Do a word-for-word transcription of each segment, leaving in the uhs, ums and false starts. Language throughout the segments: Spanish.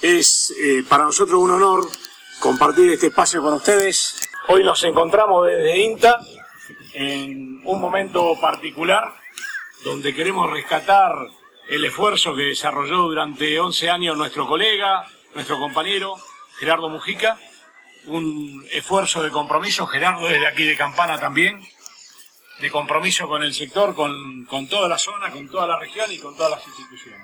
Es eh, para nosotros un honor compartir este espacio con ustedes. Hoy nos encontramos desde INTA en un momento particular donde queremos rescatar el esfuerzo que desarrolló durante once años nuestro colega, nuestro compañero Gerardo Mujica, un esfuerzo de compromiso, Gerardo desde aquí de Campana también, de compromiso con el sector, con, con toda la zona, con toda la región y con todas las instituciones.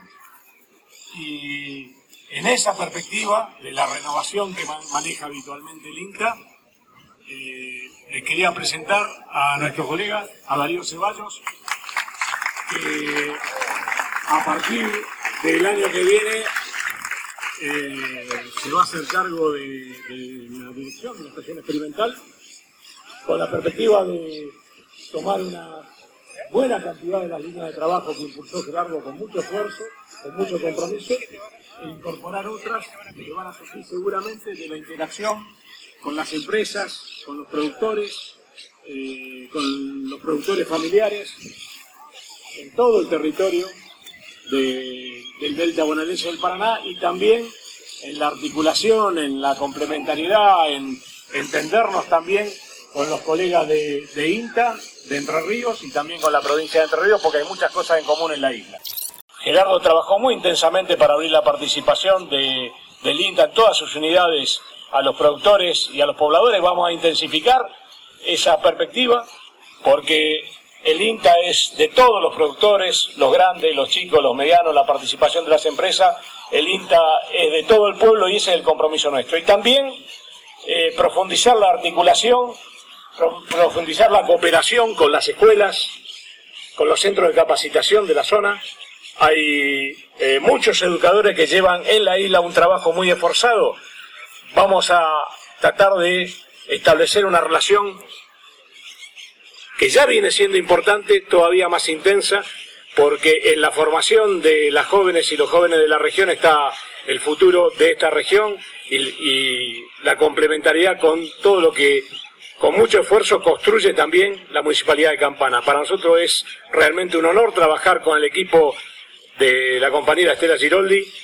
Y en esa perspectiva de la renovación que maneja habitualmente el INTA, eh, les quería presentar a nuestro colega, a Darío Ceballos, que a partir del año que viene eh, se va a hacer cargo de, de la dirección de la estación experimental, con la perspectiva de tomar una buena cantidad de las líneas de trabajo que impulsó Gerardo con mucho esfuerzo, con mucho compromiso, e incorporar otras que van a surgir seguramente de la interacción con las empresas, con los productores, eh, con los productores familiares, en todo el territorio de, del Delta Bonaerense del Paraná, y también en la articulación, en la complementariedad, en entendernos también con los colegas de, de INTA, de Entre Ríos, y también con la provincia de Entre Ríos, porque hay muchas cosas en común en la isla. Gerardo trabajó muy intensamente para abrir la participación de, del INTA en todas sus unidades a los productores y a los pobladores. Vamos a intensificar esa perspectiva porque el INTA es de todos los productores, los grandes, los chicos, los medianos, la participación de las empresas. El INTA es de todo el pueblo y ese es el compromiso nuestro. Y también eh, profundizar la articulación, profundizar la cooperación con las escuelas, con los centros de capacitación de la zona. Hay eh, muchos educadores que llevan en la isla un trabajo muy esforzado. Vamos a tratar de establecer una relación que ya viene siendo importante, todavía más intensa, porque en la formación de las jóvenes y los jóvenes de la región está el futuro de esta región y, y la complementariedad con todo lo que con mucho esfuerzo construye también la Municipalidad de Campana. Para nosotros es realmente un honor trabajar con el equipo de la compañera Estela Giroldi.